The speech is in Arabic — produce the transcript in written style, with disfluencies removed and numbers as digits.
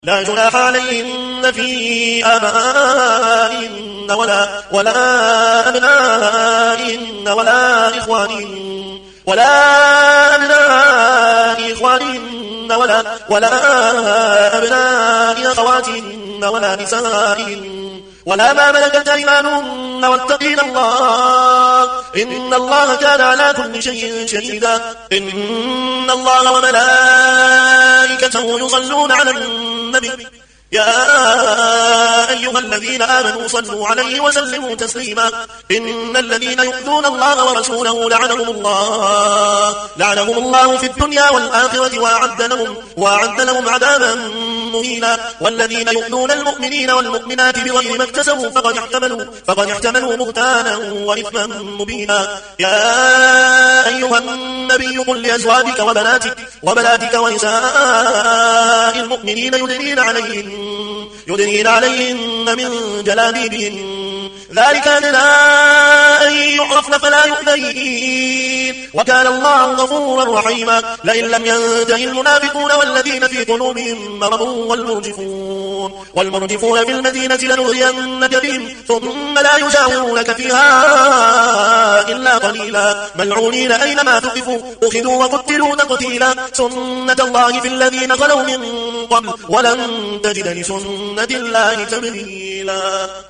لا جناح عليهن في آبائهن ولا أبنائهن ولا أبناء إخوانهن ولا أبناء أخواتهن ولا نسائهن ولا ما ملكت أيمانهن واتقين الله إن الله كان على كل شيء شهيدا. إن الله وملائكته يصلون على النبي يا أيها الذين آمنوا صلوا عليه وسلموا تسليما. إن الذين يؤذون الله ورسوله لعنهم الله في الدنيا والآخرة وأعد لهم عذابا مهينا. والذين يؤذون المؤمنين والمؤمنات بغير ما اكتسبوا فقد احتملوا بهتانا وإثما مبينا. يا أيها النبي قل لأزواجك وبناتك ونساء المؤمنين يدنين عليهن من جلابيبهن ذلك أدنى أن يعرفن فلا يؤذين وكان الله غفورا رحيما. لئن لم ينتهي المنافقون والذين في قلوبهم مرض والمرجفون في المدينة لنغرينك بهم ثم لا يجاورونك فيها إلا قليلا ملعونين أينما ثقفوا أخذوا وقتلوا تقتيلا. سنة الله في الذين خلوا من قبل ولن تجد لسنة الله تبديلا.